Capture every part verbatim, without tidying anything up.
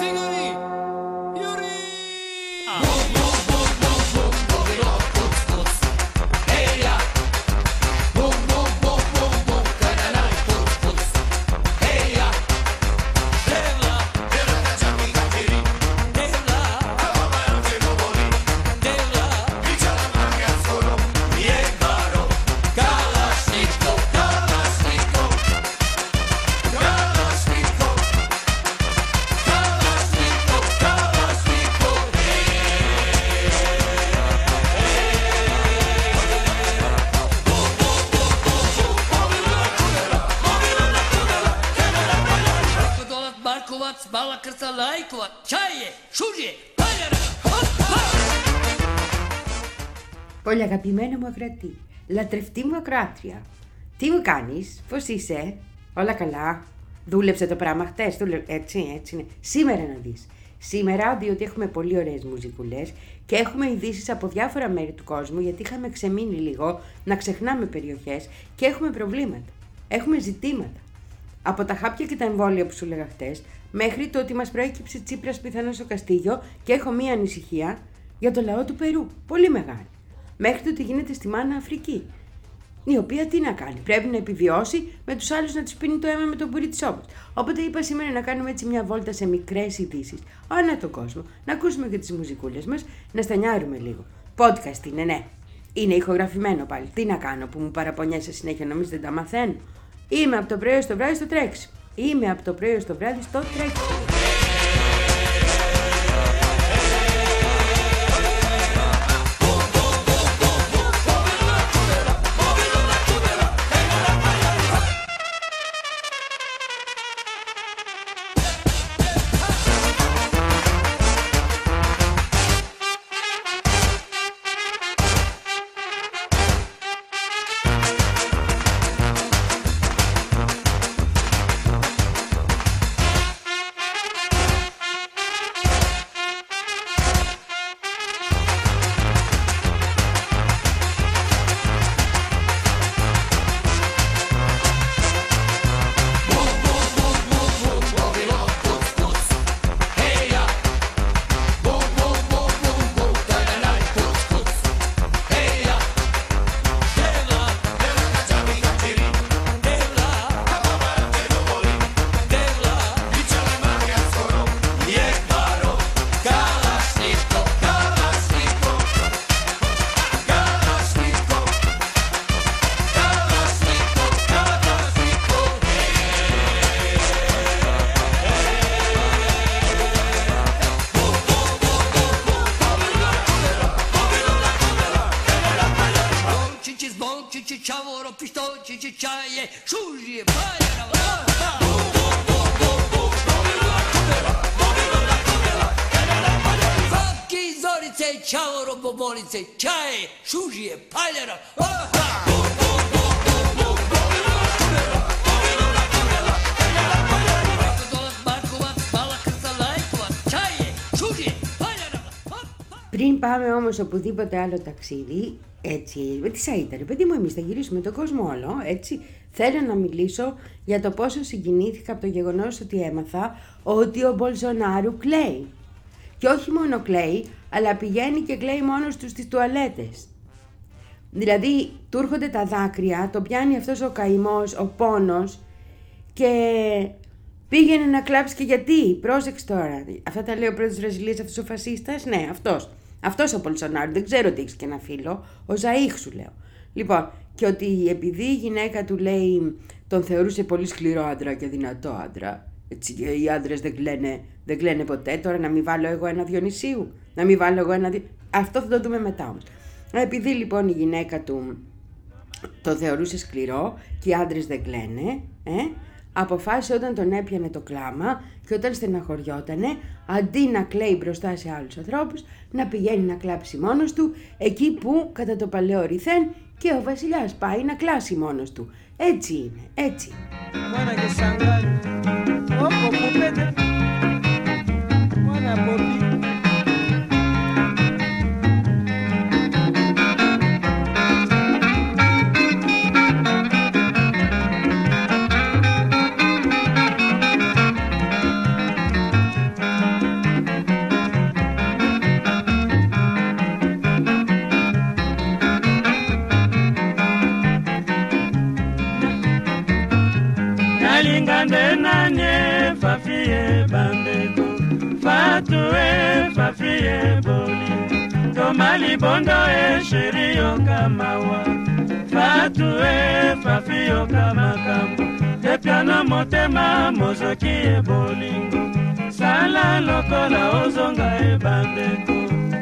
Πολύ αγαπημένο μου ακροατή, λατρευτή μου ακροάτρια. Τι μου κάνεις, πώς είσαι, όλα καλά, δούλεψε το πράγμα χτες, δούλε... έτσι, έτσι είναι. Σήμερα να δεις, σήμερα διότι έχουμε πολύ ωραίες μουζικουλές και έχουμε ειδήσεις από διάφορα μέρη του κόσμου, γιατί είχαμε ξεμείνει λίγο να ξεχνάμε περιοχές και έχουμε προβλήματα, έχουμε ζητήματα. Από τα χάπια και τα εμβόλια που σου λέγα χτες, μέχρι το ότι μας προέκυψε Τσίπρας πιθανώς στο Καστίγιο και έχω μία ανησυχία για το λαό του Περού, πολύ μεγάλη. Μέχρι το ότι γίνεται στη Μάνα Αφρική, η οποία τι να κάνει, πρέπει να επιβιώσει με τους άλλους να τους πίνει το αίμα με τον πουρί της όπλας. Οπότε είπα σήμερα να κάνουμε έτσι μια βόλτα σε μικρές ειδήσεις, ανά τον κόσμο, να ακούσουμε και τις μουζικούλες μας, να στανιάρουμε λίγο. Podcast είναι, ναι. Είναι ηχογραφημένο πάλι. Τι να κάνω που μου παραπονιέσαι συνέχεια, νομίζω δεν τα μαθαίνω. Είμαι από το πρωί στο βράδυ στο τρέξιμο. Είμαι από το πρωί στο βράδυ στο τρέξιμο. Πριν πάμε όμως οπουδήποτε άλλο ταξίδι, έτσι, με τη Σαΐτα, ρε παιδί μου, εμείς θα γυρίσουμε τον κόσμο όλο, έτσι, θέλω να μιλήσω για το πόσο συγκινήθηκα από το γεγονός ότι έμαθα ότι ο Μπολσονάρου κλαίει. Και όχι μόνο κλαίει, αλλά πηγαίνει και κλαίει μόνος του στις τουαλέτες. Δηλαδή, του έρχονται τα δάκρυα, το πιάνει αυτός ο καημός, ο πόνος και πήγαινε να κλάψει και γιατί. Πρόσεξε τώρα. Αυτά τα λέει ο πρόεδρος της Βραζιλίας, αυτός ο φασίστας. Ναι, αυτός. Αυτός ο Μπολσονάρου. Δεν ξέρω ότι έχεις και ένα φίλο. Ο Ζαΐχ σου λέω. Λοιπόν, και ότι επειδή η γυναίκα του λέει τον θεωρούσε πολύ σκληρό άντρα και δυνατό άντρα. Έτσι, και οι άντρες δεν κλαίνε, δεν κλαίνε ποτέ. Τώρα να μην βάλω εγώ ένα Διονυσίου. Να μην βάλω εγώ ένα. Δι... Αυτό θα το δούμε μετά όμως. Επειδή λοιπόν η γυναίκα του το θεωρούσε σκληρό και οι άντρες δεν κλαίνε, ε, αποφάσισε όταν τον έπιανε το κλάμα και όταν στεναχωριότανε, αντί να κλαίει μπροστά σε άλλους ανθρώπους, να πηγαίνει να κλάψει μόνος του, εκεί που κατά το παλαιό ρηθέν και ο βασιλιάς πάει να κλάσει μόνος του. Έτσι είναι, έτσι. Fatou e Fafi e Boli Tomali bondo e sheri okamawa Fatou e Fafi okamakambo E piano motema mozoki e bolingo Sala lokola ozonga e bandeko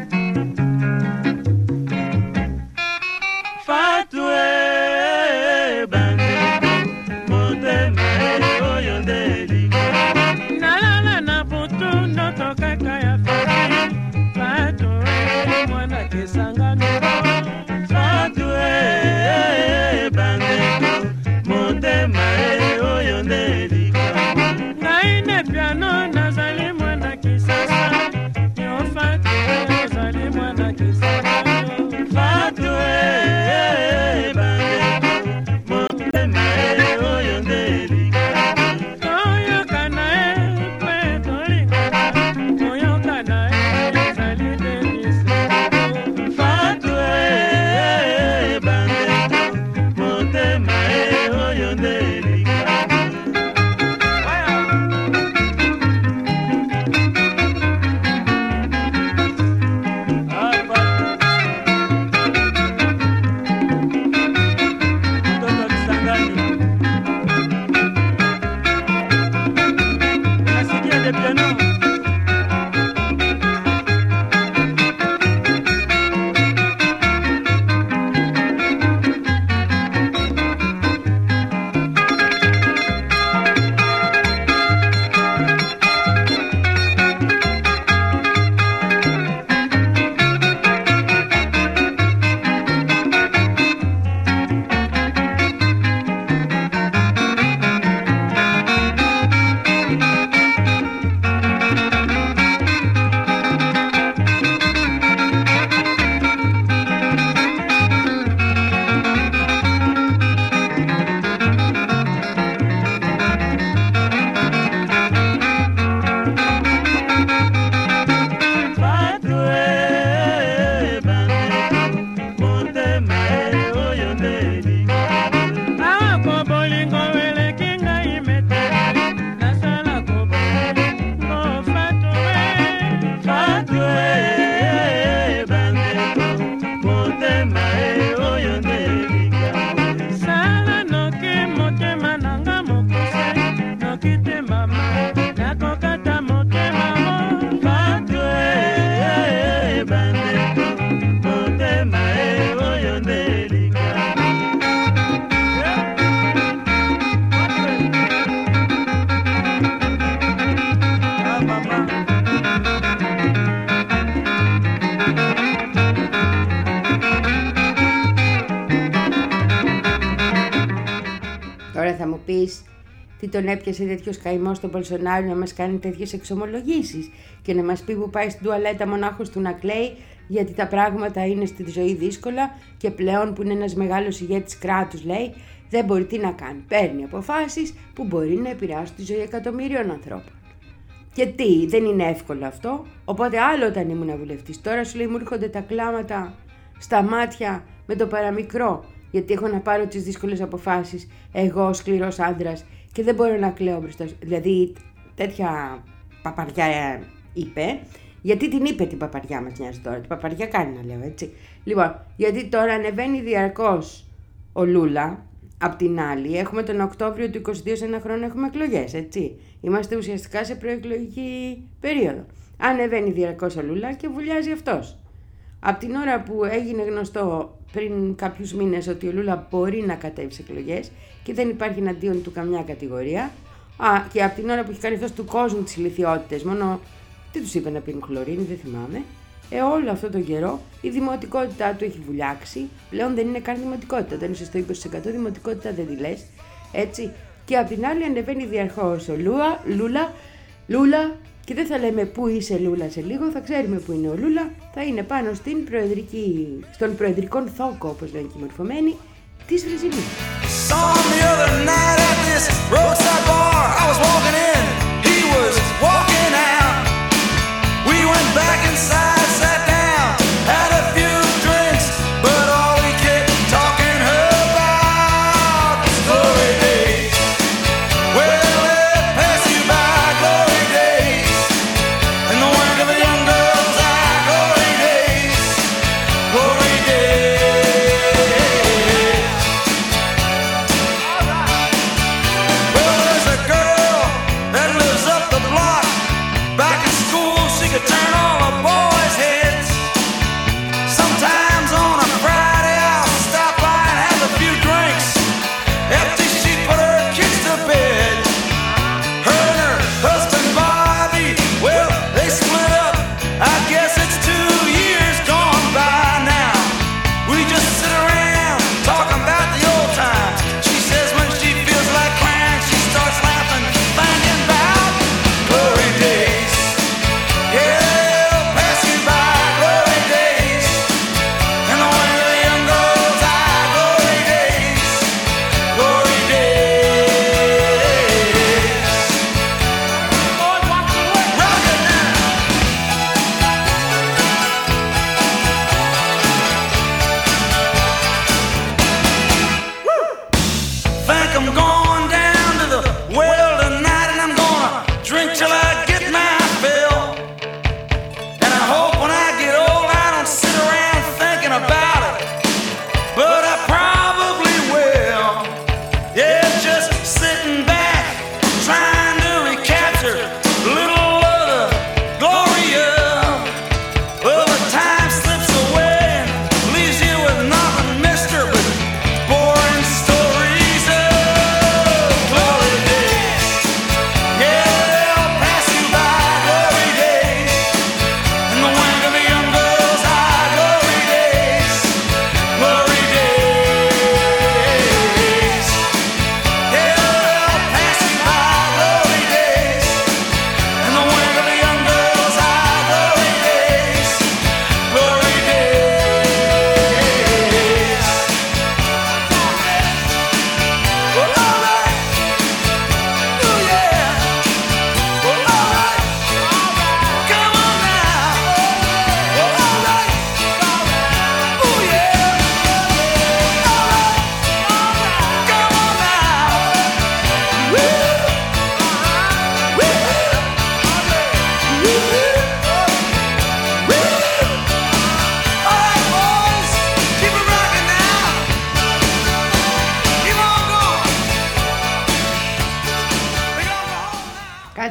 Fatou e bandeko Motema e oyondeli Nalala na putu noto kaka ya Fafi Fatou e mwana kisangano Fatou e bandeko Motema e oyondeli Naine piano nazali mwana kisasa Yo Fatou e nazali mwana kisasa Fatou e bandeko Motema e oyondeli Oyo kana e kweto lingana Oyo kana e nazali demisi Fatou e bandeko Motema e oyondeli Τι τον έπιασε τέτοιος καημός στον Μπολσονάρο να μας κάνει τέτοιες εξομολογήσεις και να μας πει που πάει στην τουαλέτα μονάχος του να κλαίει γιατί τα πράγματα είναι στη ζωή δύσκολα και πλέον που είναι ένας μεγάλος ηγέτης κράτους, λέει, δεν μπορεί τι να κάνει. Παίρνει αποφάσεις που μπορεί να επηρεάσουν τη ζωή εκατομμύριων ανθρώπων. Και τι, δεν είναι εύκολο αυτό. Οπότε άλλο όταν ήμουν βουλευτής. Τώρα σου λέει μου έρχονται τα κλάματα στα μάτια με το παραμικρό γιατί έχω να πάρω τις δύσκολες αποφάσεις εγώ ο σκληρός άντρας και δεν μπορώ να κλαίω μπροστά σου. Δηλαδή τέτοια παπαριά είπε. Γιατί την είπε την παπαριά μας νοιάζει τώρα. Την παπαριά κάνει να λέω έτσι. Λοιπόν, γιατί τώρα ανεβαίνει διαρκώς ο Λούλα. Απ' την άλλη, έχουμε τον Οκτώβριο του είκοσι δύο, σε ένα χρόνο έχουμε εκλογές, έτσι. Είμαστε ουσιαστικά σε προεκλογική περίοδο. Ανεβαίνει διαρκώς ο Λούλα και βουλιάζει αυτός. Απ' την ώρα που έγινε γνωστό πριν κάποιους μήνες ότι ο Λούλα μπορεί να κατέβει σε εκλογές και δεν υπάρχει εναντίον του καμιά κατηγορία, α, και απ' την ώρα που έχει κάνει αυτός του κόσμου τις ηλιθιότητες, μόνο τι τους είπε να πίνουν χλωρίνη, δεν θυμάμαι. Ε, όλο αυτό τον καιρό η δημοτικότητά του έχει βουλιάξει. Πλέον δεν είναι καν δημοτικότητα. Όταν είσαι στο είκοσι τοις εκατό δημοτικότητα δεν τη λες. Έτσι. Και απ' την άλλη ανεβαίνει διαρκώς ο Λούα, Λούλα, Λούλα. Και δεν θα λέμε πού είσαι Λούλα σε λίγο, θα ξέρουμε πού είναι ο Λούλα. Θα είναι πάνω στην προεδρική, στον προεδρικών θόκο, όπως λένε και οι μορφωμένοι, της Βραζιλίας. Back inside, sat down, had a few drinks, but all we kept talking about was glory days. Well, let pass you by glory days, and the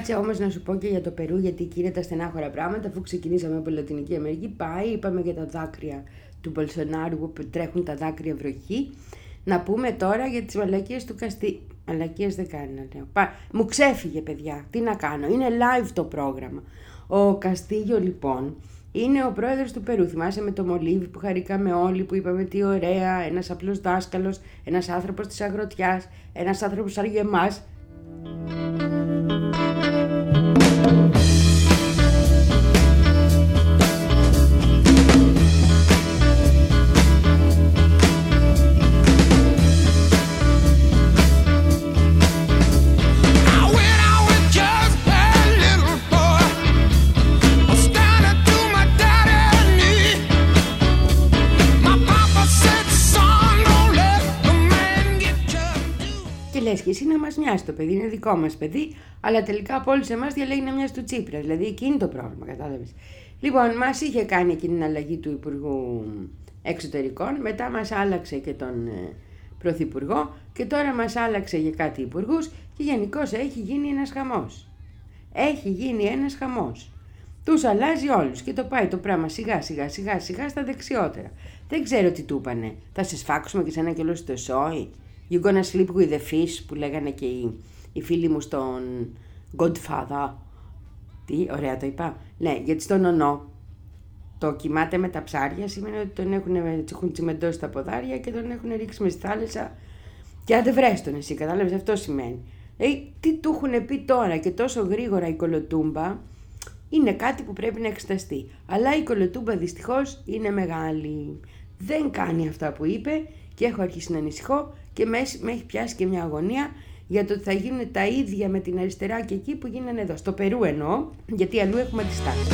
Κάτσε όμως να σου πω και για το Περού, γιατί εκεί είναι τα στενάχωρα πράγματα. Αφού ξεκινήσαμε από Λατινική Αμερική, πάει, είπαμε για τα δάκρυα του Μπολσονάρου που τρέχουν τα δάκρυα βροχή. Να πούμε τώρα για τις μαλακίες του Καστί. Μαλακίες δεν κάνει να λέω. Πα... Μου ξέφυγε, παιδιά. Τι να κάνω. Είναι live το πρόγραμμα. Ο Καστίγιο λοιπόν είναι ο πρόεδρος του Περού. Θυμάσαι με το μολύβι που χαρήκαμε όλοι, που είπαμε τι ωραία. Ένας απλός δάσκαλος, ένας άνθρωπος της αγροτιάς, ένας άνθρωπος σαν για εμάς. Λες και εσύ να μας μοιάσει το παιδί, είναι δικό μας παιδί, αλλά τελικά από όλους εμάς διαλέγει να μοιάσει του Τσίπρα. Δηλαδή εκεί είναι το πρόβλημα, κατάλαβες. Λοιπόν, μας είχε κάνει εκείνη την αλλαγή του Υπουργού Εξωτερικών, μετά μας άλλαξε και τον ε, Πρωθυπουργό και τώρα μας άλλαξε για κάτι υπουργούς και γενικώς έχει γίνει ένας χαμός. Έχει γίνει ένας χαμός. Τους αλλάζει όλους και το πάει το πράγμα σιγά σιγά σιγά σιγά στα δεξιότερα. Δεν ξέρω τι του είπανε. Θα σε σφάξουμε και σε ένα κελό στο σόι. You gonna sleep with the fish που λέγανε και οι, οι φίλοι μου στον Godfather. Τι, ωραία το είπα. Ναι, γιατί στον Ονό το κοιμάται με τα ψάρια σημαίνει ότι τον έχουν, έχουν τσιμεντώσει τα ποδάρια και τον έχουν ρίξει μες στη θάλασσα και αν δεν βρες τον εσύ, κατάλαβες, αυτό σημαίνει. Ε, τι του έχουν πει τώρα και τόσο γρήγορα η κολοτούμπα είναι κάτι που πρέπει να εξεταστεί. Αλλά η κολοτούμπα δυστυχώς είναι μεγάλη. Δεν κάνει αυτά που είπε και έχω αρχίσει να ανησυχώ και με έχει πιάσει και μια αγωνία για το ότι θα γίνουν τα ίδια με την αριστερά και εκεί που γίνανε εδώ. Στο Περού εννοώ, γιατί αλλού έχουμε αντιστάσεις.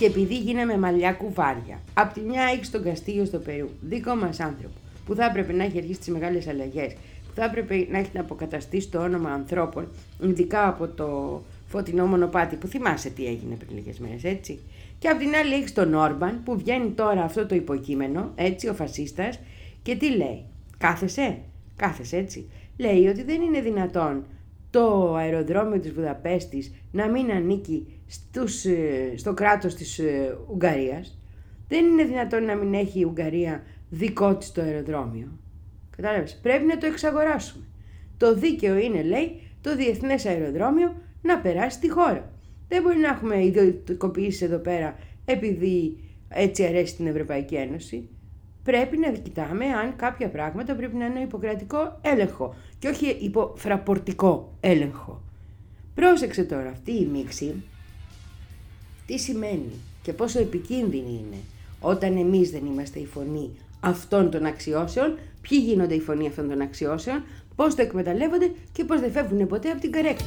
Και επειδή γίναμε μαλλιά κουβάρια. Απ' τη μια έχεις τον Καστίγιο στο Περού, δικό μας άνθρωπο, που θα έπρεπε να έχει αρχίσει τις μεγάλες αλλαγές, που θα έπρεπε να έχει να αποκαταστήσει το όνομα ανθρώπων, ειδικά από το φωτεινό μονοπάτι που θυμάσαι τι έγινε πριν λίγες μέρες, έτσι. Και απ' την άλλη έχεις τον Όρμπαν που βγαίνει τώρα αυτό το υποκείμενο, έτσι, ο φασίστας, και τι λέει? Κάθεσαι, κάθεσαι έτσι. Λέει ότι δεν είναι δυνατόν το αεροδρόμιο της Βουδαπέστης να μην ανήκει στους, στο κράτος της Ουγγαρίας. Δεν είναι δυνατόν να μην έχει η Ουγγαρία δικό της το αεροδρόμιο. Κατάλαβες, πρέπει να το εξαγοράσουμε. Το δίκαιο είναι, λέει, το διεθνές αεροδρόμιο να περάσει στη χώρα. Δεν μπορεί να έχουμε ιδιωτικοποιήσεις εδώ πέρα επειδή έτσι αρέσει την Ευρωπαϊκή Ένωση. Πρέπει να κοιτάμε αν κάποια πράγματα πρέπει να είναι υποκρατικό έλεγχο και όχι υποφραπορτικό έλεγχο. Πρόσεξε τώρα αυτή η μίξη τι σημαίνει και πόσο επικίνδυνη είναι όταν εμείς δεν είμαστε η φωνή αυτών των αξιώσεων, ποιοι γίνονται η φωνή αυτών των αξιώσεων, πώς το εκμεταλλεύονται και πώς δεν φεύγουν ποτέ από την καρέκλα.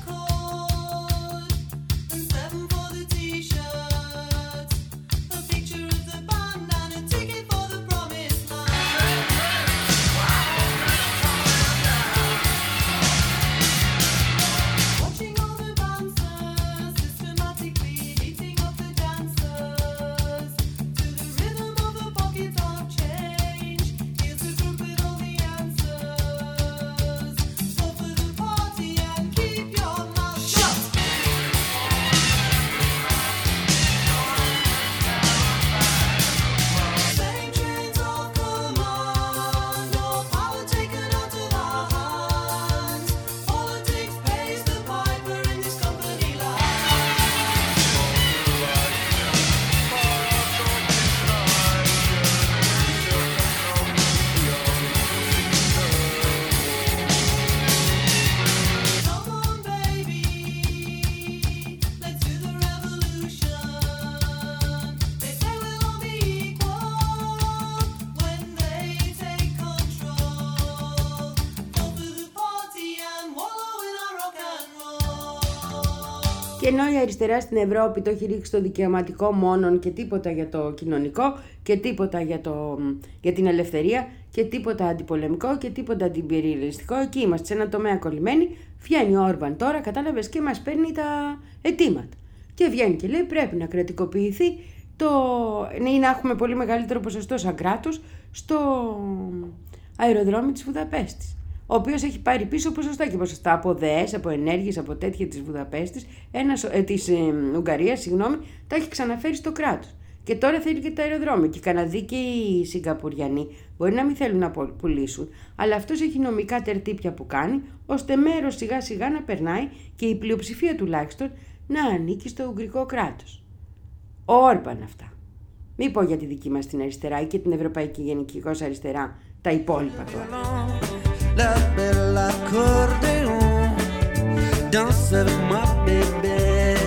Και ενώ η αριστερά στην Ευρώπη το έχει ρίξει στο δικαιωματικό μόνον και τίποτα για το κοινωνικό και τίποτα για, το, για την ελευθερία και τίποτα αντιπολεμικό και τίποτα αντιπεριελιστικό, εκεί είμαστε σε ένα τομέα κολλημένοι. Βγαίνει ο Όρμπαν τώρα, κατάλαβες, και μας παίρνει τα αιτήματα. Και βγαίνει και λέει πρέπει να κρατικοποιηθεί το, ή να έχουμε πολύ μεγαλύτερο ποσοστό σαν κράτος στο αεροδρόμιο της Βουδαπέστης. Ο οποίος έχει πάρει πίσω ποσοστά και ποσοστά από ΔΕΕΣ, από ενέργειες, από τέτοια της Βουδαπέστης, ένας, ε, της ε, Ουγγαρίας, συγγνώμη, τα έχει ξαναφέρει στο κράτος. Και τώρα θέλει και τα αεροδρόμια. Και οι Καναδοί και οι Σιγκαπουριανοί μπορεί να μην θέλουν να πουλήσουν, αλλά αυτός έχει νομικά τερτύπια που κάνει, ώστε μέρος σιγά σιγά να περνάει και η πλειοψηφία τουλάχιστον να ανήκει στο Ουγγρικό κράτος. Ο Όρμπαν αυτά. Μην πω για τη δική μας την αριστερά ή και την Ευρωπαϊκή γενικώς αριστερά, τα υπόλοιπα τώρα. La bella accordeon danse avec moi bébé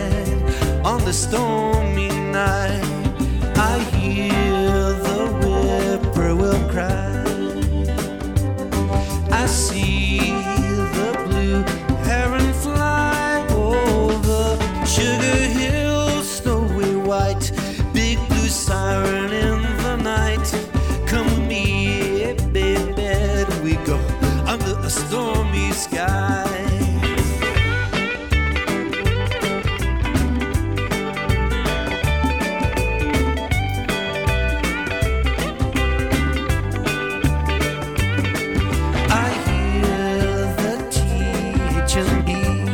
on the stormy night I hear the whippoorwill cry I see the blue heron fly over Sugar Hill snowy white big blue siren in the night come with me baby we go under a stormy sky. I hear the T H and B,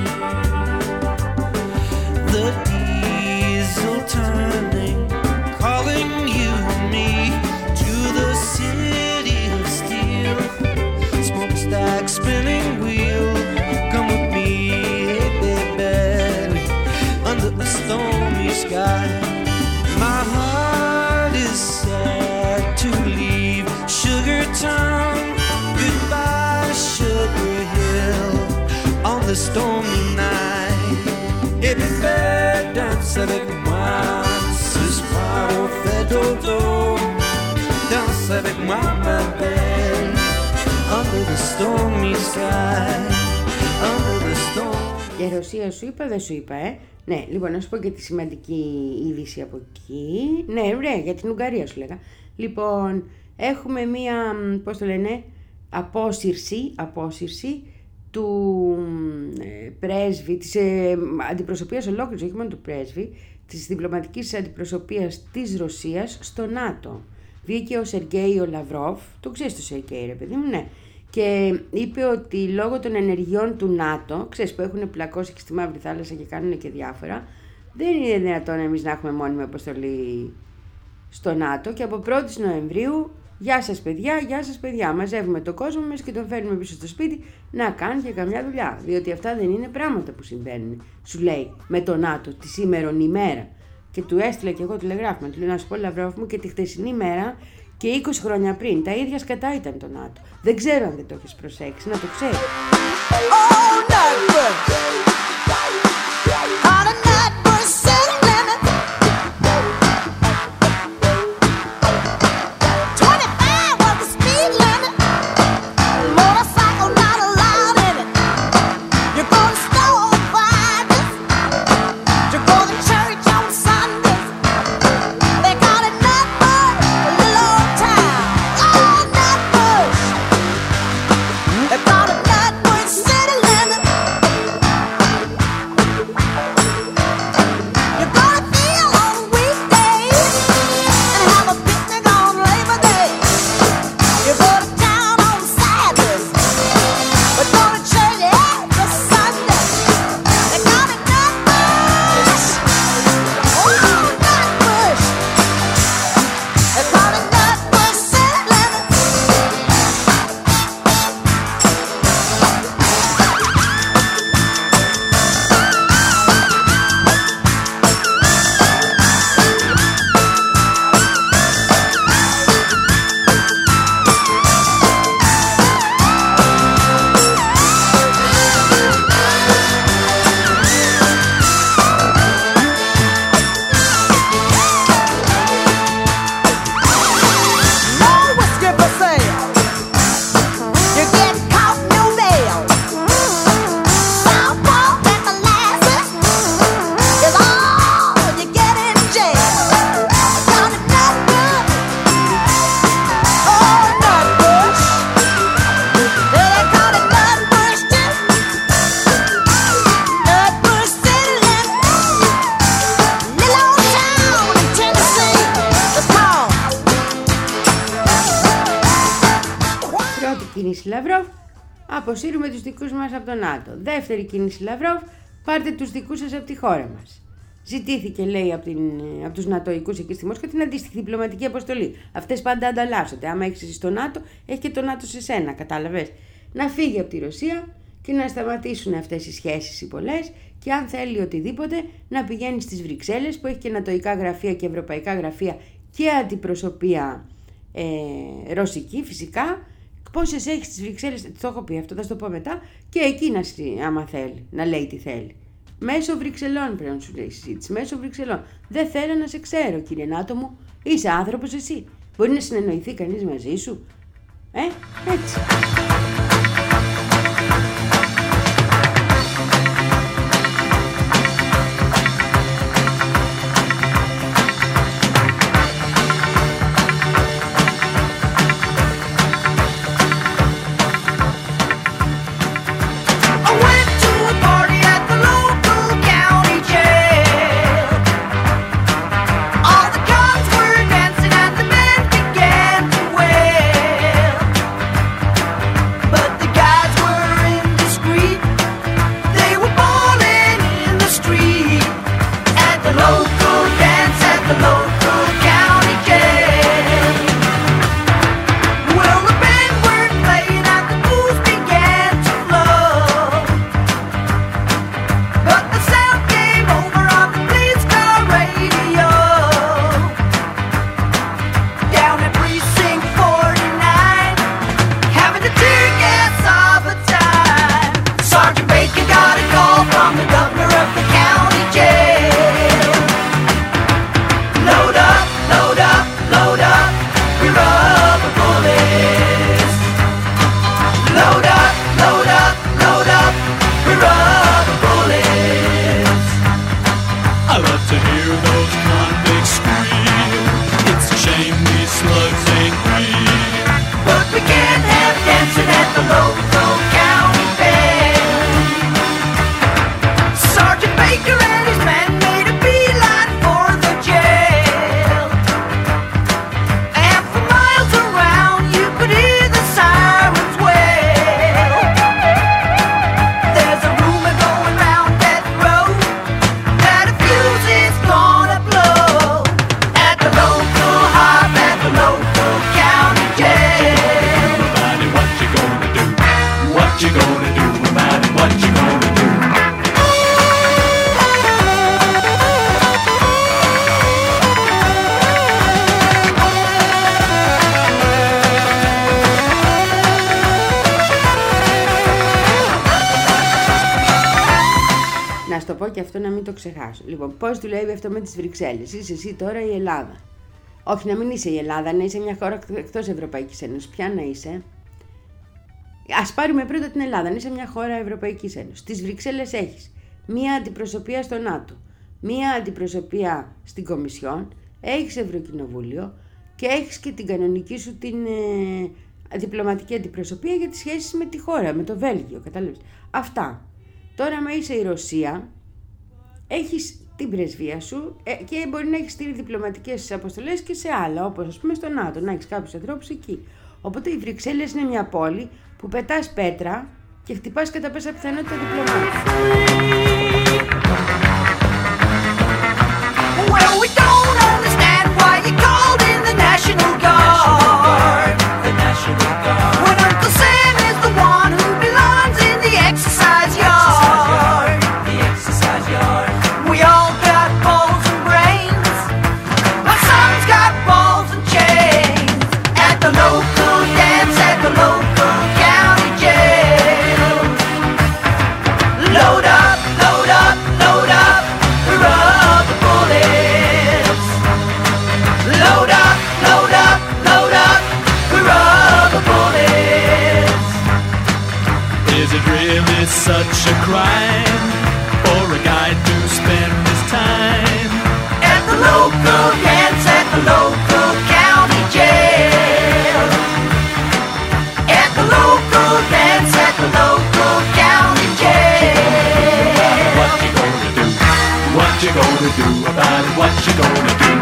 the diesel turning, calling you and me to the city of steel. Smokestack spinning wheel, come with me, hey baby, under a stormy sky. My heart is sad to leave Sugar Town. Goodbye, Sugar Hill, on the stormy night. Hey baby, dance avec moi, ce soir on fait dodo. Danse avec moi, ma belle. Under the stormy sky, under the storm. Και Ρωσία σου είπα, δεν σου είπα, ε. Ναι, λοιπόν, να σου πω και τη σημαντική είδηση από εκεί. Ναι, ρε, για την Ουγγαρία σου λέγα. Λοιπόν, έχουμε μία, πώς το λένε, απόσυρση, απόσυρση του ε, πρέσβη, της ε, αντιπροσωπείας ολόκληρης, όχι μόνο του πρέσβη, της διπλωματικής αντιπροσωπείας της Ρωσίας στο ΝΑΤΟ. Βγήκε ο Σεργέη ο Λαυρόφ, το ξέρεις το Σεργέη ρε παιδί μου, ναι. Και είπε ότι λόγω των ενεργειών του ΝΑΤΟ, ξέρεις που έχουν πλακώσει και στη Μαύρη Θάλασσα και κάνουν και διάφορα, δεν είναι δυνατόν εμείς να έχουμε μόνιμη αποστολή στο ΝΑΤΟ και από πρώτη Νοεμβρίου, γεια σας παιδιά, γεια σας παιδιά, μαζεύουμε τον κόσμο μας και τον φέρνουμε πίσω στο σπίτι να κάνουν και καμιά δουλειά, διότι αυτά δεν είναι πράγματα που συμβαίνουν, σου λέει, με το ΝΑΤΟ τη σήμερον ημέρα. Και του έστειλα και εγώ τηλεγράφημα, του λέω να σου πω Λαυρόφ μου και τη χτεσινή μέρα και είκοσι χρόνια πριν, τα ίδια σκατά ήταν το ΝΑΤΟ. Δεν ξέρω αν δεν το έχεις προσέξει, να το ξέρεις. Κίνηση Λαυρόφ, αποσύρουμε τους δικούς μας από το ΝΑΤΟ. Δεύτερη κίνηση Λαυρόφ, πάρτε τους δικούς σας από τη χώρα μας. Ζητήθηκε, λέει, από, την, από τους νατοικούς εκεί στη Μόσχα την αντίστοιχη διπλωματική αποστολή. Αυτές πάντα ανταλλάσσονται. Άμα έχεις εσύ στο ΝΑΤΟ, έχει και το ΝΑΤΟ σε σένα, κατάλαβες. Να φύγει από τη Ρωσία και να σταματήσουν αυτές οι σχέσεις οι πολλές και αν θέλει οτιδήποτε να πηγαίνει στις Βρυξέλλες που έχει και νατοικά γραφεία και ευρωπαϊκά γραφεία και αντιπροσωπεία ε, ρωσική φυσικά. Πόσες έχεις στις Βρυξέλλες, το έχω πει αυτό, θα το πω μετά, και εκεί να, άμα θέλει, να λέει τι θέλει. Μέσω Βρυξελών πρέπει να σου λέει συζήτηση, μέσω Βρυξελών. Δεν θέλω να σε ξέρω, κύριε Νάτο μου, είσαι άνθρωπος εσύ. Μπορεί να συνεννοηθεί κανείς μαζί σου, ε, έτσι. But να σου το πω και αυτό να μην το ξεχάσω. Λοιπόν, πώς δουλεύει αυτό με τις Βρυξέλλες? Είσαι εσύ τώρα η Ελλάδα. Όχι, να μην είσαι η Ελλάδα, να είσαι μια χώρα εκτός Ευρωπαϊκής Ένωσης. Ποια να είσαι? Ας πάρουμε πρώτα την Ελλάδα, να είσαι μια χώρα Ευρωπαϊκής Ένωσης. Στις Βρυξέλλες έχεις μία αντιπροσωπεία στο ΝΑΤΟ, μία αντιπροσωπεία στην Κομισιόν, έχεις Ευρωκοινοβούλιο και έχεις και την κανονική σου την ε, διπλωματική αντιπροσωπεία για τις σχέσεις με τη χώρα, με το Βέλγιο, κατάλαβες. Αυτά. Τώρα, άμα είσαι η Ρωσία, έχεις την πρεσβεία σου ε, και μπορεί να έχεις στείλει διπλωματικές αποστολές και σε άλλα, όπως ας πούμε στο ΝΑΤΟ, να έχεις κάποιους ανθρώπους εκεί. Οπότε οι Βρυξέλλες είναι μια πόλη που πετάς πέτρα και χτυπάς κατά πάσα πιθανότητα διπλωμάτη. Well, we don't understand why you called in the National Guard. The National Guard. When Uncle Sam is the one who belongs in the exercise yard. The exercise yard. We all got balls and brains. My son's got balls and chains. At the local dance, at the local county jail. Load up, load up, load up the rubber bullets. Load up, load up, load up the rubber bullets. Is it really such a crime for a guy to spend his time At the local dance, at the local county jail. At the local dance, at the local county jail. What you gonna do? What you gonna do about it? What you gonna do?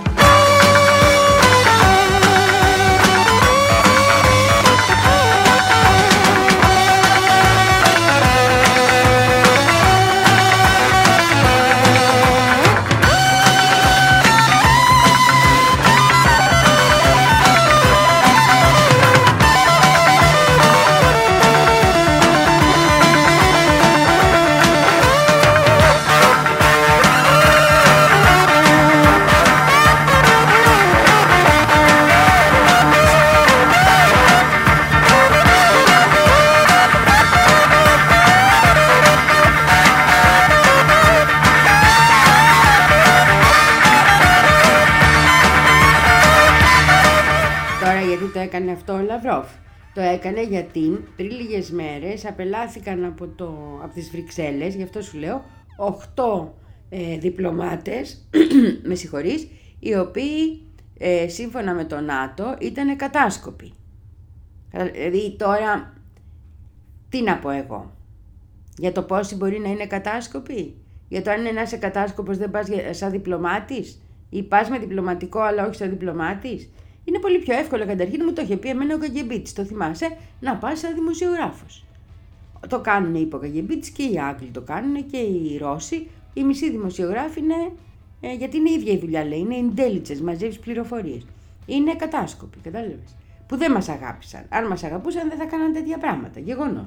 Το έκανε αυτό ο Λαυρόφ. Το έκανε γιατί πριν λίγες μέρες απελάθηκαν από, το, από τις Βρυξέλλες, γι' αυτό σου λέω, οχτώ ε, διπλωμάτες, με συγχωρείς, οι οποίοι ε, σύμφωνα με το ΝΑΤΟ ήταν κατάσκοποι. Δηλαδή τώρα, τι να πω εγώ, για το πόσοι μπορεί να είναι κατάσκοποι, για το αν είναι να είσαι κατάσκοπος δεν πας σαν διπλωμάτης ή πας με διπλωματικό αλλά όχι σαν διπλωμάτης. Είναι πολύ πιο εύκολο, καταρχήν μου το είχε πει εμένα ο Καγκεμπίτης, το θυμάσαι, να πας σαν δημοσιογράφος. Το κάνουν οι υποκαγκεμπίτες και οι Άγγλοι το κάνουν και οι Ρώσοι. Οι μισοί δημοσιογράφοι είναι, ε, γιατί είναι η ίδια η δουλειά λέει, είναι intelligence, μαζεύεις πληροφορίες. Είναι κατάσκοποι, κατάλαβες, που δεν μας αγάπησαν. Αν μας αγαπούσαν δεν θα κάναν τέτοια πράγματα, γεγονός.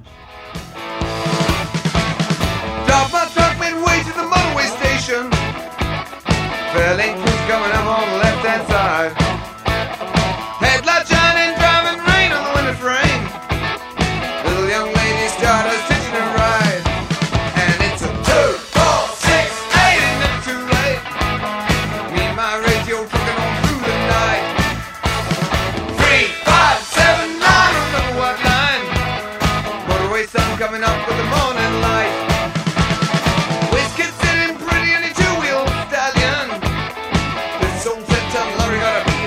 Drop my truck midway to the motorway station. Fairlane crews coming up on the left hand side. Headlight shining, driving rain on the window frame. Little young lady started stitching her ride. And it's a two, four, six, eight, ain't never too late. Me and my radio trucking on through the night. Three, five, seven, nine, remember what line? Motorway sun coming up with the morning light. Whiskey sitting pretty in a two-wheel stallion. This old set-top lorry got a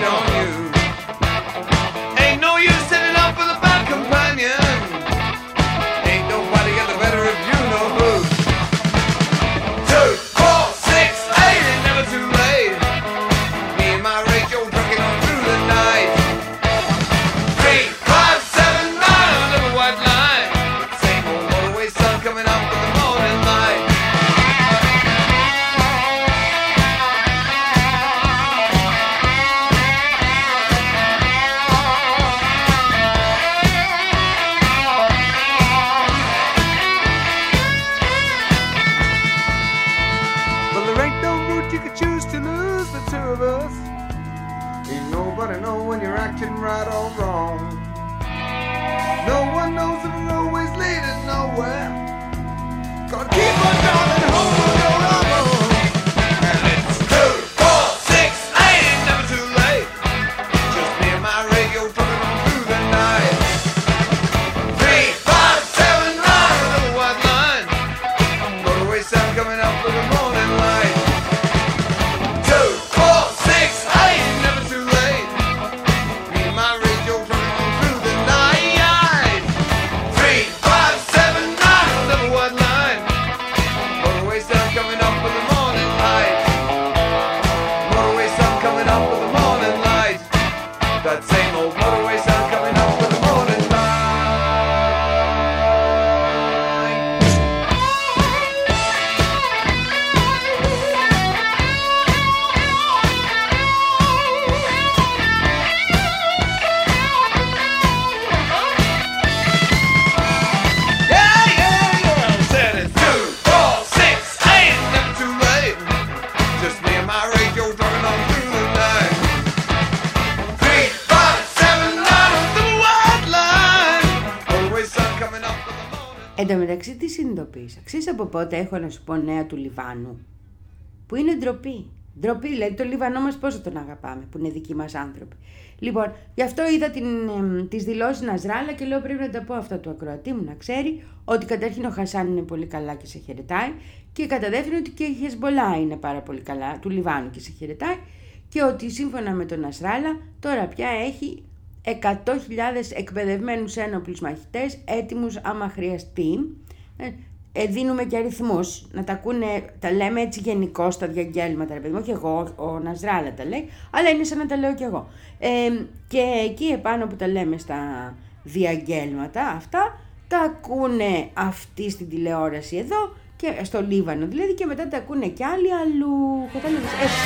coming up with the morning light. Two, four, six, eight, never too late. Me and my radio turning on through the night. Three, five, seven, nine, on the white line. Motorway sun coming up with the morning light. Motorway sun coming up with the morning light. That same old motorway sun coming up with the morning light. Yeah, yeah, yeah. Said it's two, four, six, eight, never too late. Just me and my radio drumming on through the night. Three, five, seven, nine, on the white line. Always sun coming up with the morning. Εν τω μεταξύ, τι συνειδητοποίησα. Ξέρεις από πότε έχω να σου πω νέα του Λιβάνου? Που είναι ντροπή. Ντροπή, δηλαδή το Λίβανό μας πόσο τον αγαπάμε, που είναι δικοί μας άνθρωποι. Λοιπόν, γι' αυτό είδα την, ε, τις δηλώσεις Ναζράλα και λέω πρέπει να τα πω αυτά του ακροατή μου να ξέρει ότι καταρχήν ο Χασάν είναι πολύ καλά και σε χαιρετάει και κατά δεύτερον ότι και η Χεσμπολά είναι πάρα πολύ καλά του Λιβάνου και σε χαιρετάει και ότι σύμφωνα με τον Νασράλα τώρα πια έχει εκατό χιλιάδες εκπαιδευμένους ένοπλους μαχητές έτοιμους άμα χρειαστεί. Ε, ε, δίνουμε και αριθμούς, να τα ακούνε, τα λέμε έτσι γενικώς στα διαγγέλματα, ρε παιδί μου, όχι εγώ, ο Ναζράλα τα λέει, αλλά είναι σαν να τα λέω κι εγώ. Ε, και εκεί επάνω που τα λέμε στα διαγγέλματα αυτά, τα ακούνε αυτοί στην τηλεόραση εδώ, και στο Λίβανο δηλαδή, και μετά τα ακούνε κι άλλοι αλλού. Κατάλαβες, έτσι.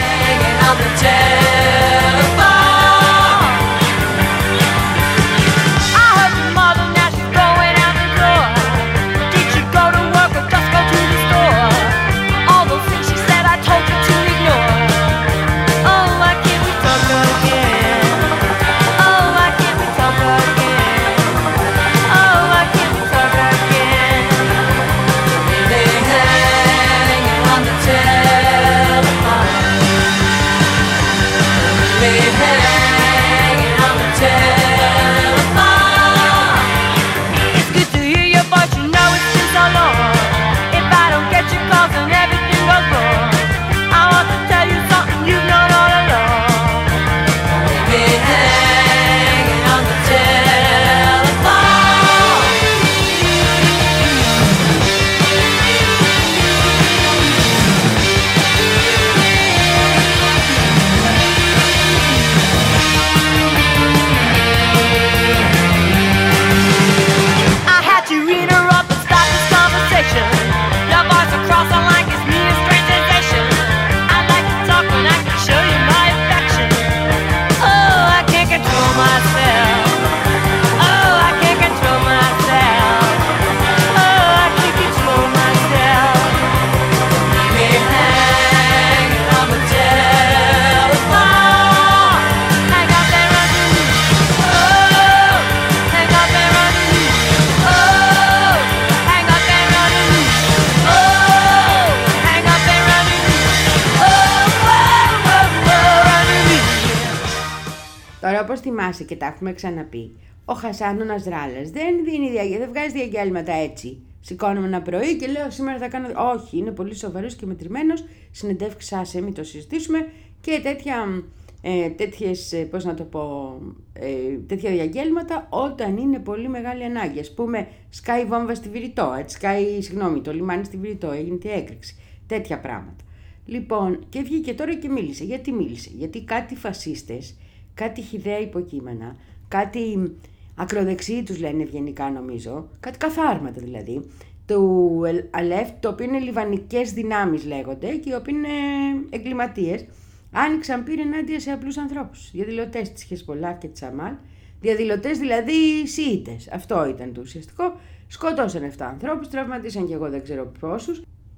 Όπως θυμάσαι και τα έχουμε ξαναπεί, ο Χασάν ο Ναζράλας δεν, δίνει, δεν βγάζει διαγγέλματα έτσι. Σηκώνομαι ένα πρωί και λέω σήμερα θα κάνω... Όχι, είναι πολύ σοβαρός και μετρημένος, συνεντεύξεις άσε, μην το συζητήσουμε και τέτοια, ε, τέτοιες, πώς να το πω, ε, τέτοια διαγγέλματα όταν είναι πολύ μεγάλη ανάγκη. Ας πούμε, σκάει βόμβα στη Βηρητό, έτσι, σκάει, συγγνώμη, το λιμάνι στη Βηρητό, έγινε τη έκρηξη, τέτοια πράγματα. Λοιπόν, και βγήκε τώρα και μίλησε. Γιατί μίλησε? Γιατί κάτι φασίστες, κάτι χυδαία υποκείμενα, κάτι ακροδεξιοί τους λένε ευγενικά νομίζω, κάτι καθάρματα δηλαδή, του Αλεφ, το οποίο είναι λιβανικές δυνάμεις λέγονται και οι οποίοι είναι εγκληματίες, άνοιξαν πύρ ενάντια σε απλούς ανθρώπους, διαδηλωτές της Χεσμπολά και της Αμάλ, διαδηλωτές δηλαδή Σιήτες, αυτό ήταν το ουσιαστικό, σκοτώσαν επτά ανθρώπους, τραυματίσαν και εγώ δεν ξέρω πόσους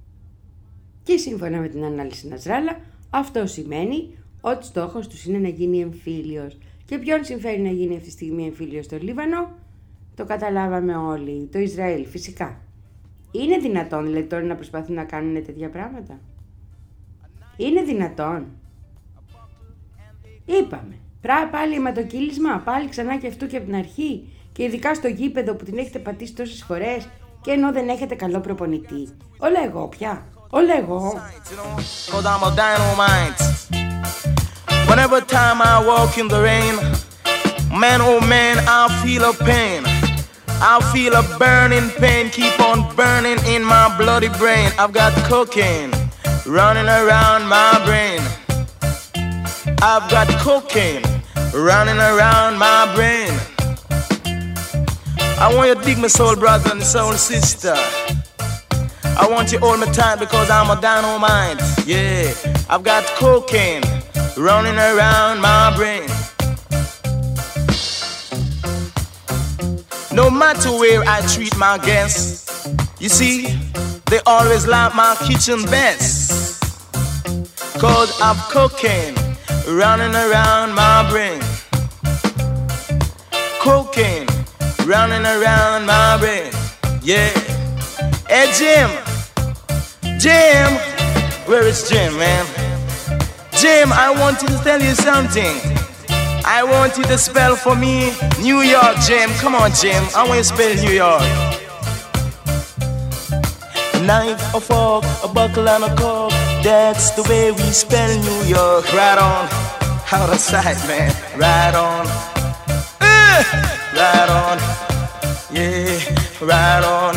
και σύμφωνα με την ανάλυση Ναζράλα, αυτό σημαίνει ότι στόχος τους είναι να γίνει εμφύλιος. Και ποιον συμφέρει να γίνει αυτή τη στιγμή εμφύλιος στο Λίβανο? Το καταλάβαμε όλοι, το Ισραήλ φυσικά. Είναι δυνατόν δηλαδή τώρα να προσπαθούν να κάνουν τέτοια πράγματα? Είναι δυνατόν? Είπαμε, πάλι αιματοκύλισμα, πάλι ξανά και αυτού και από την αρχή και ειδικά στο γήπεδο που την έχετε πατήσει τόσες φορές και ενώ δεν έχετε καλό προπονητή. Όλα εγώ πια. Όλα εγώ. Cause I'm a dynamite. Whenever time I walk in the rain, man oh man, I feel a pain. I feel a burning pain, keep on burning in my bloody brain. I've got cocaine running around my brain. I've got cocaine running around my brain. I want you to dig my soul brother and soul sister. I want you hold me tight because I'm a dynamite. Yeah, I've got cocaine running around my brain. No matter where I treat my guests, you see, they always like my kitchen best. Cause I've cocaine running around my brain. Cocaine running around my brain. Yeah. Hey Jim, Jim, where is Jim, man? Jim, I want to tell you something. I want you to spell for me New York, Jim. Come on, Jim, I want you to spell New York. A knife, a fork, a buckle and a cork. That's the way we spell New York. Right on, out of sight, man. Right on, uh, right on, yeah, right on.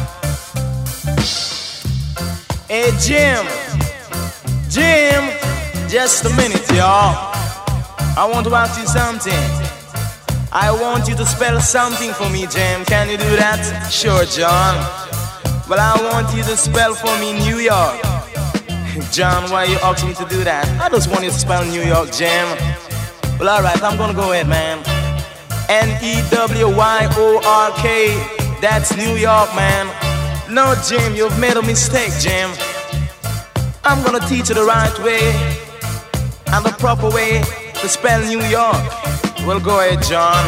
Hey Jim, Jim, just a minute, y'all. I want to ask you something. I want you to spell something for me, Jim. Can you do that? Sure, John. Well, I want you to spell for me New York. John, why you asking me to do that? I just want you to spell New York, Jim. Well, alright, I'm gonna go ahead, man. N E W Y O R K, that's New York, man. No, Jim, you've made a mistake, Jim. I'm gonna teach you the right way and the proper way to spell New York. Well, go ahead, John.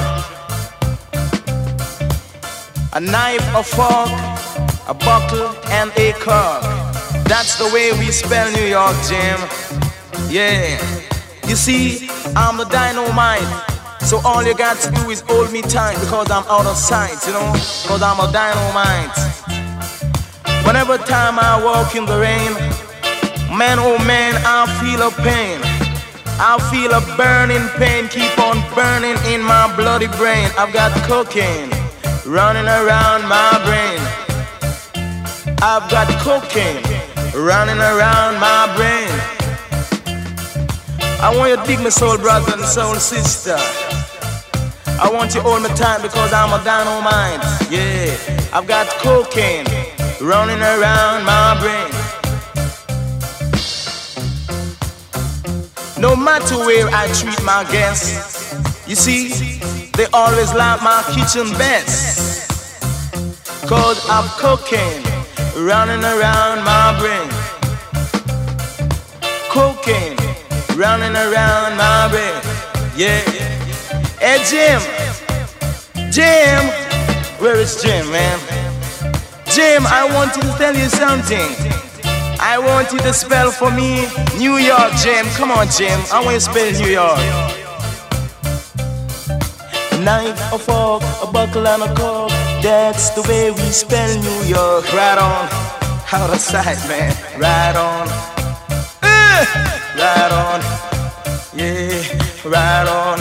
A knife, a fork, a buckle, and a cork. That's the way we spell New York, Jim. Yeah. You see, I'm the dynamite. So all you got to do is hold me tight because I'm out of sight, you know? Cause I'm a dynamite. Whenever time I walk in the rain, man oh man, I feel a pain. I feel a burning pain, keep on burning in my bloody brain. I've got cocaine running around my brain. I've got cocaine running around my brain. I want you to dig my soul brother and soul sister. I want you to hold me tight because I'm a dynamite. Yeah, I've got cocaine running around my brain. No matter where I treat my guests, you see, they always like my kitchen best. Cause I've cocaine running around my brain. Cocaine running around my brain. Yeah. Hey Jim, Jim, where is Jim, man? Jim, I want to tell you something. I want you to spell for me New York, Jim. Come on, Jim, I want you to spell New York. A knife, a fork, a buckle and a cork. That's the way we spell New York. Right on, out of sight, man. Right on, uh, right on, yeah, right on.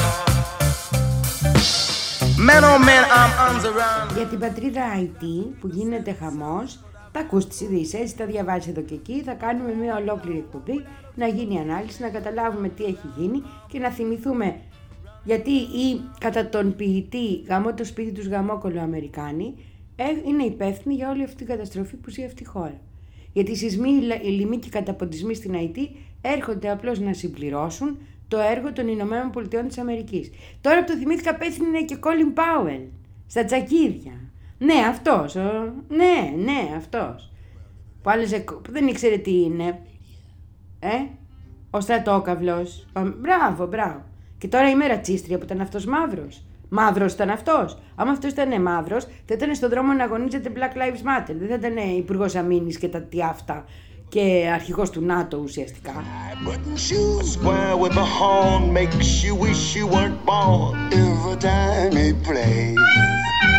Man oh man, I'm on the run. Για την πατρίδα άι τι που γίνεται χαμός, θα ακούς τις ειδήσεις, θα διαβάσεις εδώ και εκεί, θα κάνουμε μια ολόκληρη εκπομπή, να γίνει ανάλυση, να καταλάβουμε τι έχει γίνει και να θυμηθούμε γιατί οι κατά τον ποιητή γαμώ το σπίτι τους γαμόκολο Αμερικάνοι είναι υπεύθυνοι για όλη αυτή την καταστροφή που ζει αυτή η χώρα. Γιατί οι σεισμοί, οι λοιμοί και οι καταποντισμοί στην άι τι έρχονται απλώς να συμπληρώσουν το έργο των Ηνωμένων Πολιτειών της Αμερικής. Τώρα που το θυμήθηκα πέθυνε και Colin Powell στα τσακίδια. Ναι, αυτός. Ο... Ναι, ναι, αυτός. Που, άλλαζε... που δεν ήξερε τι είναι. Ε, ο στρατόκαυλος. Ο... Μπράβο, μπράβο. Και τώρα είμαι ρατσίστρια που ήταν αυτός μαύρος. Μαύρος ήταν αυτός. Άμα αυτός ήταν μαύρος, θα ήταν στον δρόμο να αγωνίζεται Black Lives Matter. Δεν θα ήταν υπουργός αμήνης και τα τι αυτά. Και αρχηγός του ΝΑΤΟ ουσιαστικά. Square with a horn makes you wish you weren't born every time it plays.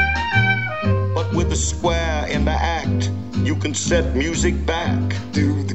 But with a square in the act, you can set music back to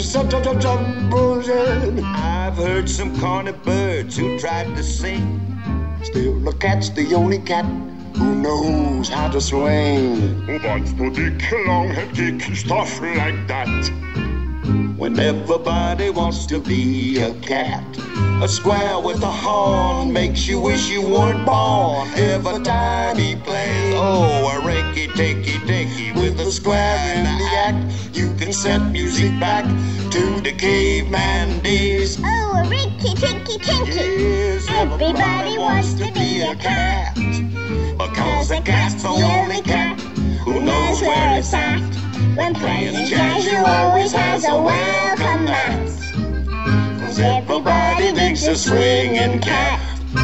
such a bullshit. I've heard some corny birds who tried to sing. Still, the cat's the only cat who knows how to swing. What's for dick, long-head dick, stuff like that. When everybody wants to be a cat, a square with a horn makes you wish you weren't born. Every time he plays, oh, a rinky-tinky-tinky with a square in the act, you can set music back to the caveman days. Oh, a rinky-tinky-tinky. Yes, everybody wants to be a cat, because a cat's the only cat who knows where it's at. When playing jazz, you always has a welcome mat, 'cause everybody thinks a swinging cat.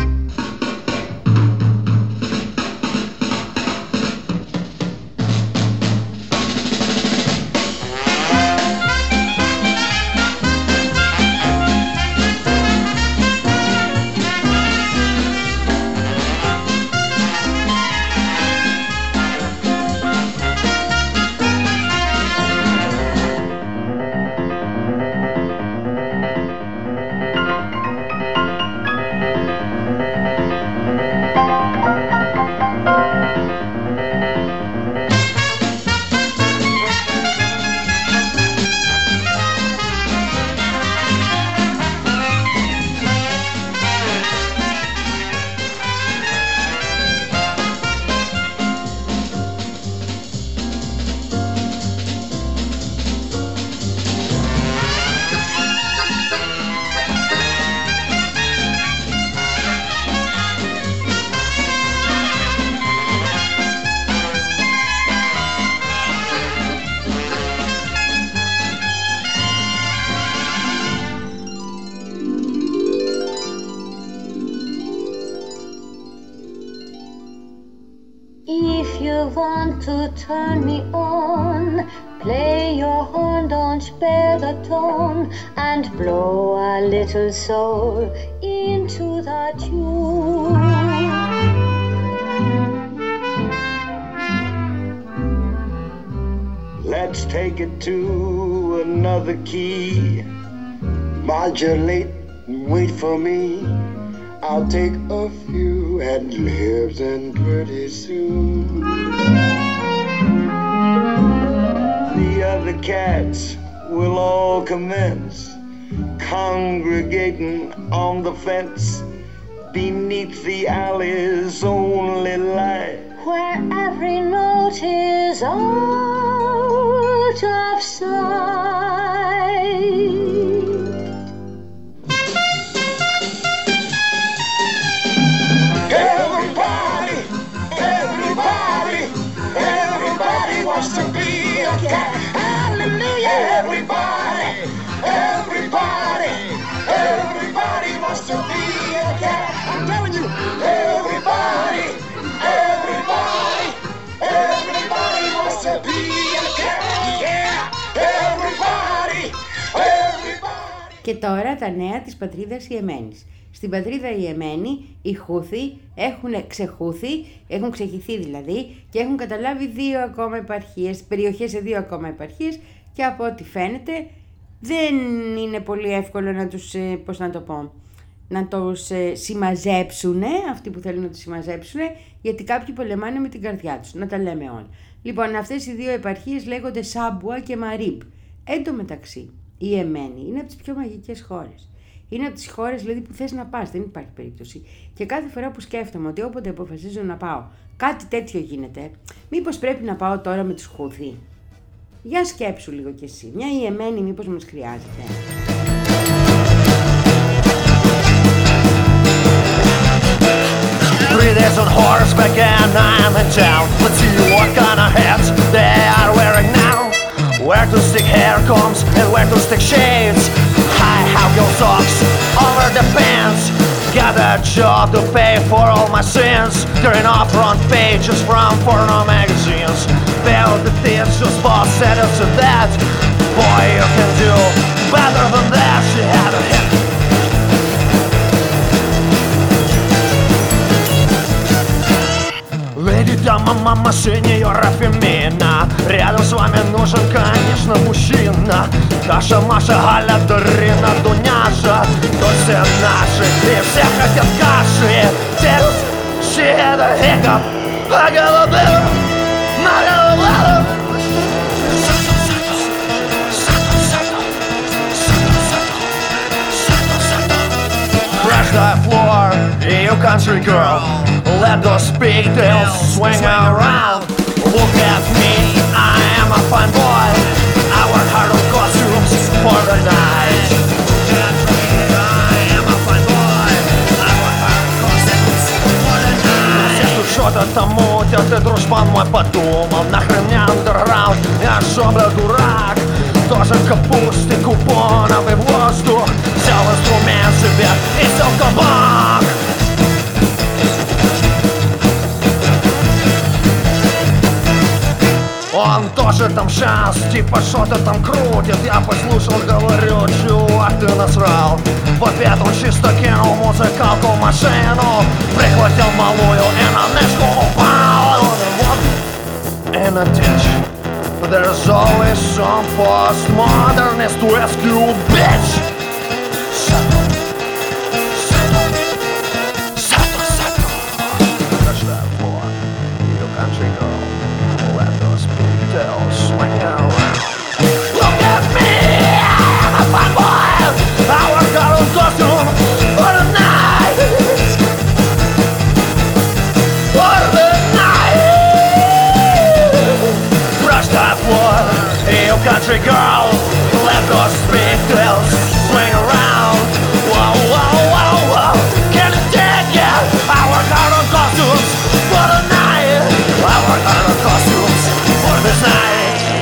Turn me on, play your horn, don't spare the tone, and blow a little soul into the tune. Let's take it to another key. Modulate and wait for me. I'll take a few ad libs and pretty soon the other cats will all commence congregating on the fence beneath the alley's only light, where every note is out of sight. Everybody, everybody, everybody wants to be a cat. Hallelujah, everybody, everybody, everybody wants to be a cat. I'm telling you, everybody, everybody, everybody wants to be a cat. Yeah, everybody, everybody. Και τώρα τα νέα της πατρίδας Ιεμένης. Στην πατρίδα Ιεμένη οι Χούθοι έχουν ξεχούθει, έχουν ξεχυθεί δηλαδή και έχουν καταλάβει δύο ακόμα επαρχίες, περιοχές σε δύο ακόμα επαρχίες και από ό,τι φαίνεται δεν είναι πολύ εύκολο να τους, πώς να το πω, να τους συμμαζέψουν, αυτοί που θέλουν να τους συμμαζέψουν, γιατί κάποιοι πολεμάνε με την καρδιά τους, να τα λέμε όλα. Λοιπόν, αυτές οι δύο επαρχίες λέγονται Σάμπουα και Μαρίμπ. Εν τω μεταξύ, η Ιεμένη είναι από τις πιο μαγικές χώρες. Είναι από τις χώρες δηλαδή που θες να πας, δεν υπάρχει περίπτωση. Και κάθε φορά που σκέφτομαι ότι όποτε αποφασίζω να πάω, κάτι τέτοιο γίνεται, μήπως πρέπει να πάω τώρα με τους Χούθοι. Για σκέψου λίγο κι εσύ, μια Ιεμένη μήπως μας χρειάζεται. Three days on horseback and I'm in town. Let's see what kind of hats they are wearing now. Where to stick hair combs and where to stick shades. High heel socks over the pants. Got a job to pay for all my sins. Tearing off front pages from porno magazines. Fail the thieves whose boss said us to that. Boy, you can do better than that. She had a hit. Леди, дама, мама, сеньора Фемина. Рядом с вами нужен, конечно, мужчина. Каша, Маша, Галя, Дарина, Дуняша, то все наши, и все хотят каши. Терус, щеда, хикоп, поголубела, маголубела. Crash the floor, you country girl. Let those pigtails swing around. Look at me, I am a fine boy. I work hard on costumes for the night. I am a fine boy. I work hard on costumes for the night. Все тут что-то там мутят, и дружбан мой подумал. Нахрен мне андерграунд, я шо, бля, дурак. Тоже капусты, купонов и воздух. Взял инструмент себе и сел кабак. Он тоже там сейчас, типа что-то там крутит. Я послушал, говорю, чувак, ты насрал. В ответ он чисто кинул музыкалку в машину, прихватил малую и на нычку упал. In a ditch, there's always some postmodernist to rescue, bitch. Shut up, shut up, shut up, shut up. Touch that floor, you country girl. Let those pigtails swing around. Look at me, I'm a fine boy. I work out on costume for the night. For the night. Brush that floor, you country girl. Let those pigtails swing around. Whoa, whoa, whoa, whoa. Can you take it? I work out on costumes for the night. I work out on costumes for this night.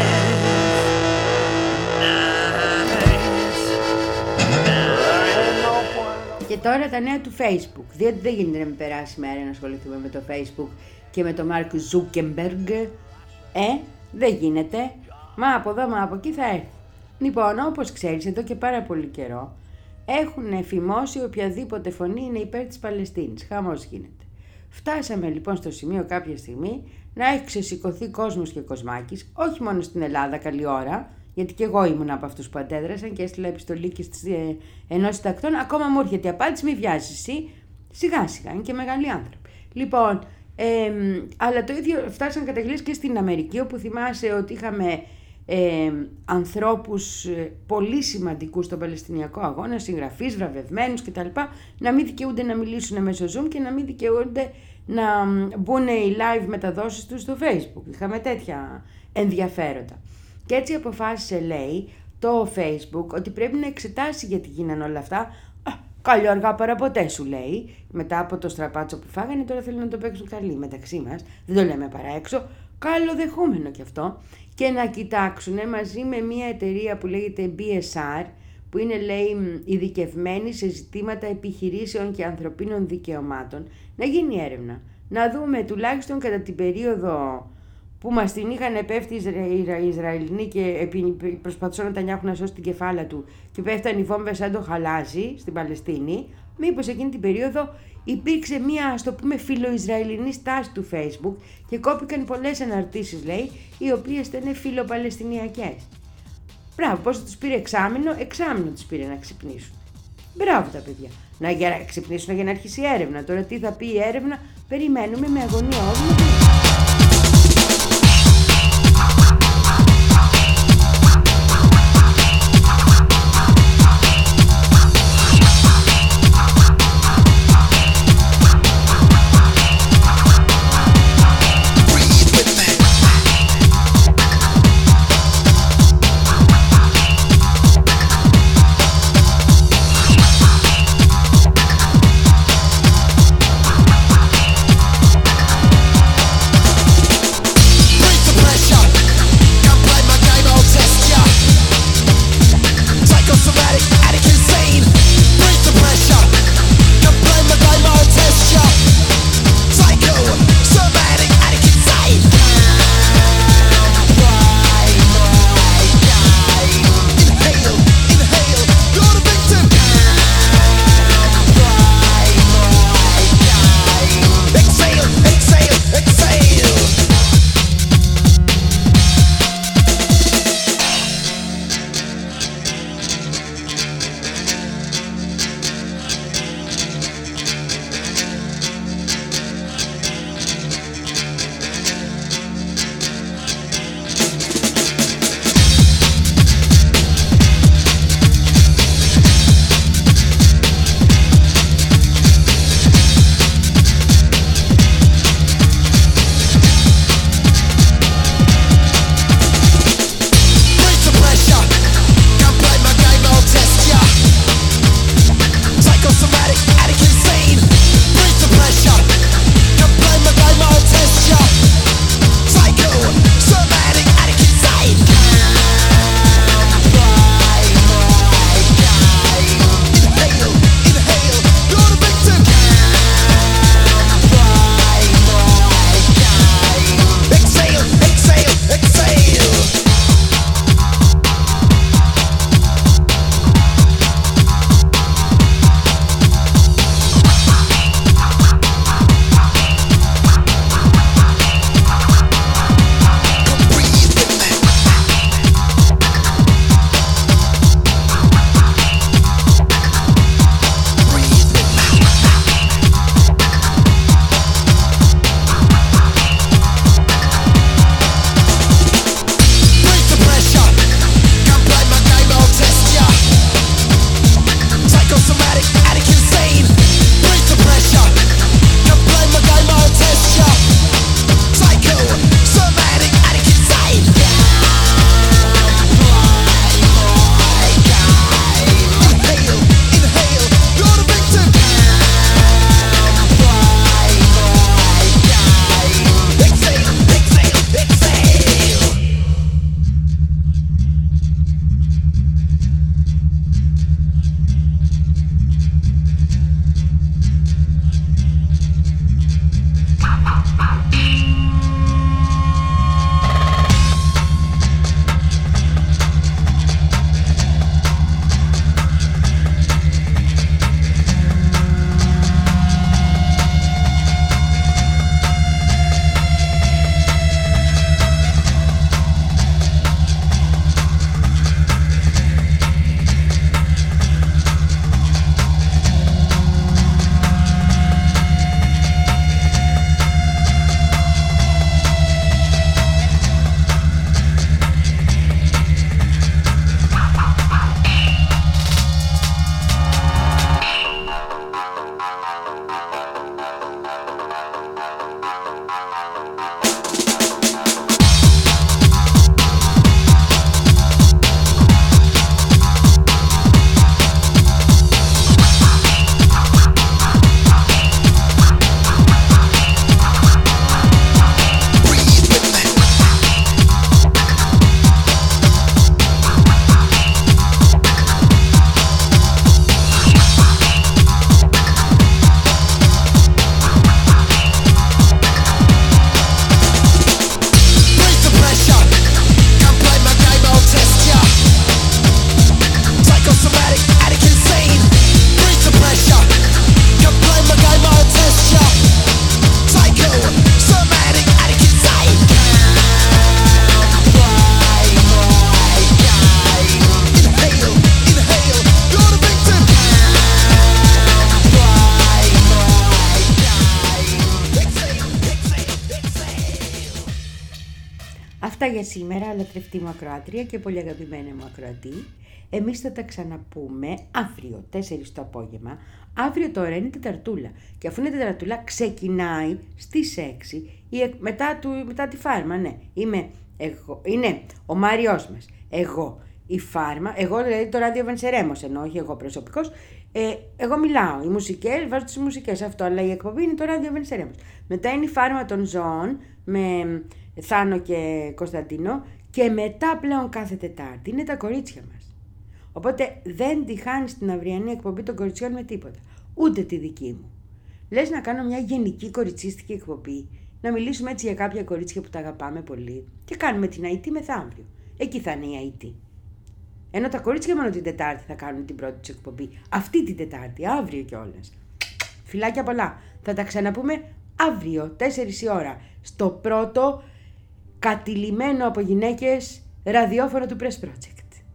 Και τώρα τα νέα του Facebook, διότι δεν γίνεται να μην περάσει μέρα να ασχοληθούμε με το Facebook και με τον Μάρκ Ζούκεμπεργκ. Ε, δεν γίνεται. Μα από εδώ, μα από εκεί θα έρθει. Λοιπόν, όπως ξέρεις, εδώ και πάρα πολύ καιρό έχουν φημώσει οποιαδήποτε φωνή είναι υπέρ της Παλαιστίνης. Χαμός γίνεται. Φτάσαμε λοιπόν στο σημείο κάποια στιγμή να έχει ξεσηκωθεί κόσμος και κοσμάκης, όχι μόνο στην Ελλάδα, καλή ώρα, γιατί και εγώ ήμουν από αυτούς που αντέδρασαν και έστειλα επιστολή και στις ε, ενώσεις τακτών. Ακόμα μου έρχεται η απάντηση, μη βιάζεις εσύ, σιγά σιγά, είναι και μεγάλοι άνθρωποι. Λοιπόν, ε, αλλά το ίδιο φτάσαν καταγγελίες και στην Αμερική, όπου θυμάσαι ότι είχαμε ε, ανθρώπους ε, πολύ σημαντικούς στον Παλαιστινιακό αγώνα, συγγραφείς, βραβευμένους κτλ. Να μην δικαιούνται να μιλήσουν μέσω Zoom και να μην δικαιούνται να μπουν οι live μεταδόσεις τους στο Facebook. Είχαμε τέτοια ενδιαφέροντα. Και έτσι αποφάσισε, λέει, το Facebook ότι πρέπει να εξετάσει γιατί γίνανε όλα αυτά. Α, καλό αργά παρά ποτέ, σου λέει. Μετά από το στραπάτσο που φάγανε, τώρα θέλουν να το παίξουν καλή μεταξύ μας. Δεν το λέμε παρά έξω. Καλοδεχούμενο κι αυτό. Και να κοιτάξουν μαζί με μια εταιρεία που λέγεται μπι ες αρ, που είναι, λέει, ειδικευμένη σε ζητήματα επιχειρήσεων και ανθρωπίνων δικαιωμάτων, να γίνει έρευνα. Να δούμε τουλάχιστον κατά την περίοδο που μας την είχαν πέφτει οι Ισραηλινοί και προσπαθούσαν να τα νιάχουν να σώσει την κεφάλα του και πέφταν οι βόμβες σαν το χαλάζι στην Παλαιστίνη, μήπως εκείνη την περίοδο υπήρξε μία, ας το πούμε, φιλοϊσραηλινή στάση του Facebook και κόπηκαν πολλές αναρτήσεις, λέει, οι οποίες ήταν φιλοπαλαιστινιακές. Μπράβο, πώς τους πήρε εξάμηνο, εξάμηνο τους πήρε να ξυπνήσουν. Μπράβο τα παιδιά. Να για να ξυπνήσουν για να αρχίσει η έρευνα. Τώρα τι θα πει η έρευνα, περιμένουμε με αγωνία όλοι. για σήμερα, λατρευτή μου ακροάτρια και πολύ αγαπημένη μου ακροατή. Εμείς θα τα ξαναπούμε αύριο, τέσσερις το απόγευμα. Αύριο τώρα είναι Τεταρτούλα. Και αφού είναι Τεταρτούλα, ξεκινάει στις έξι, η, μετά, του, μετά τη Φάρμα, ναι. Είμαι εγώ, είναι ο Μάριος μας, εγώ, η Φάρμα, εγώ δηλαδή το ράδιο Βενσερέμος εννοώ, όχι εγώ προσωπικός. Ε, εγώ μιλάω, οι μουσικές, βάζω τις μουσικές αυτό, αλλά η εκπομπή είναι το ράδιο Βενσερέμος. Μετά είναι η Φάρμα των Ζώων με Θάνο και Κωνσταντίνο και μετά πλέον κάθε Τετάρτη είναι τα κορίτσια μας. Οπότε δεν τη χάνεις την αυριανή εκπομπή των κοριτσιών με τίποτα, ούτε τη δική μου. Λες να κάνω μια γενική κοριτσίστικη εκπομπή, να μιλήσουμε έτσι για κάποια κορίτσια που τα αγαπάμε πολύ και κάνουμε την Αϊτή μεθαύριο. Εκεί θα είναι η Αϊτή. Ενώ τα κορίτσια μόνο την Τετάρτη θα κάνουν την πρώτη τους εκπομπή. Αυτή την Τετάρτη, αύριο κιόλας. Φιλάκια πολλά. Θα τα ξαναπούμε αύριο, τέσσερις η ώρα, στο πρώτο κατηλημμένο από γυναίκες ραδιόφωνο του Press Project.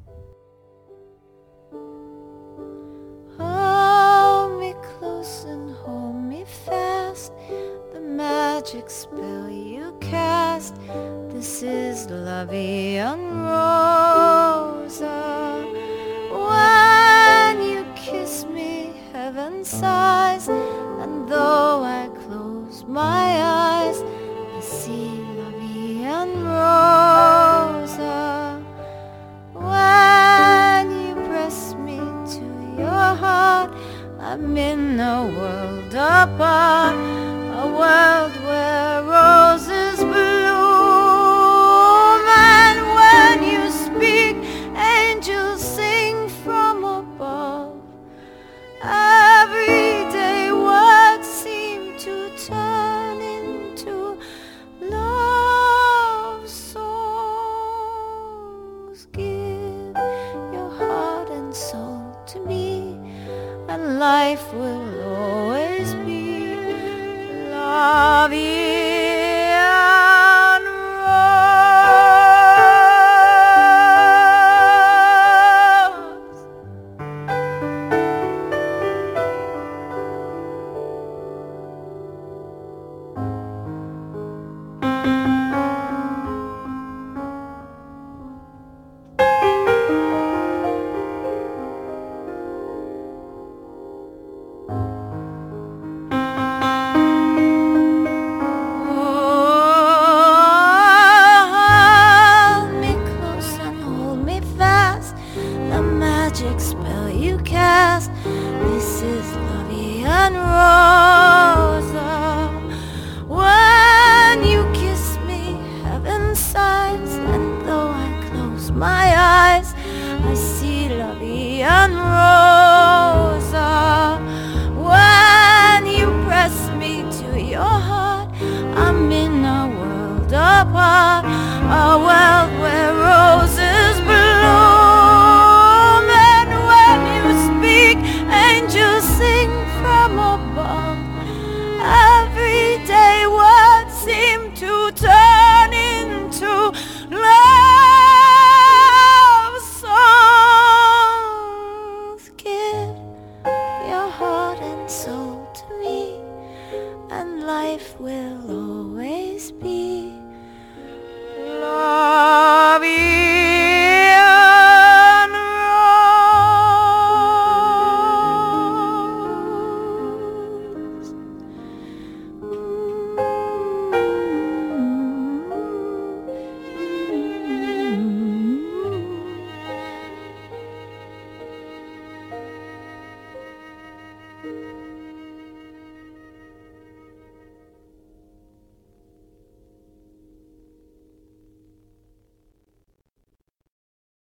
Hold me close and hold me fast. The magic spell you cast. This is La Vie en Rosa. When you kiss me, heaven sighs, and though I close my eyes, I see La Vie en Rosa. When you press me to your heart, I'm in a world apart, a world where roses bloom. And when you speak, angels sing from above. Everyday words seem to turn into love songs. Give your heart and soul to me, and life will always be La Vie en Rose. Hold me close and hold me fast. The magic spell you cast. This is La Vie en Rosa. When you kiss me, heaven sighs, and though I close my eyes, I see La Vie en Rosa. When you press me to your heart, I'm in a world apart, a world where roses bloom. And when you speak, angels sing from above. Everyday words seem to turn into love songs. Give your heart and soul to me, and life will always be La Vie en Rose. Mm-hmm.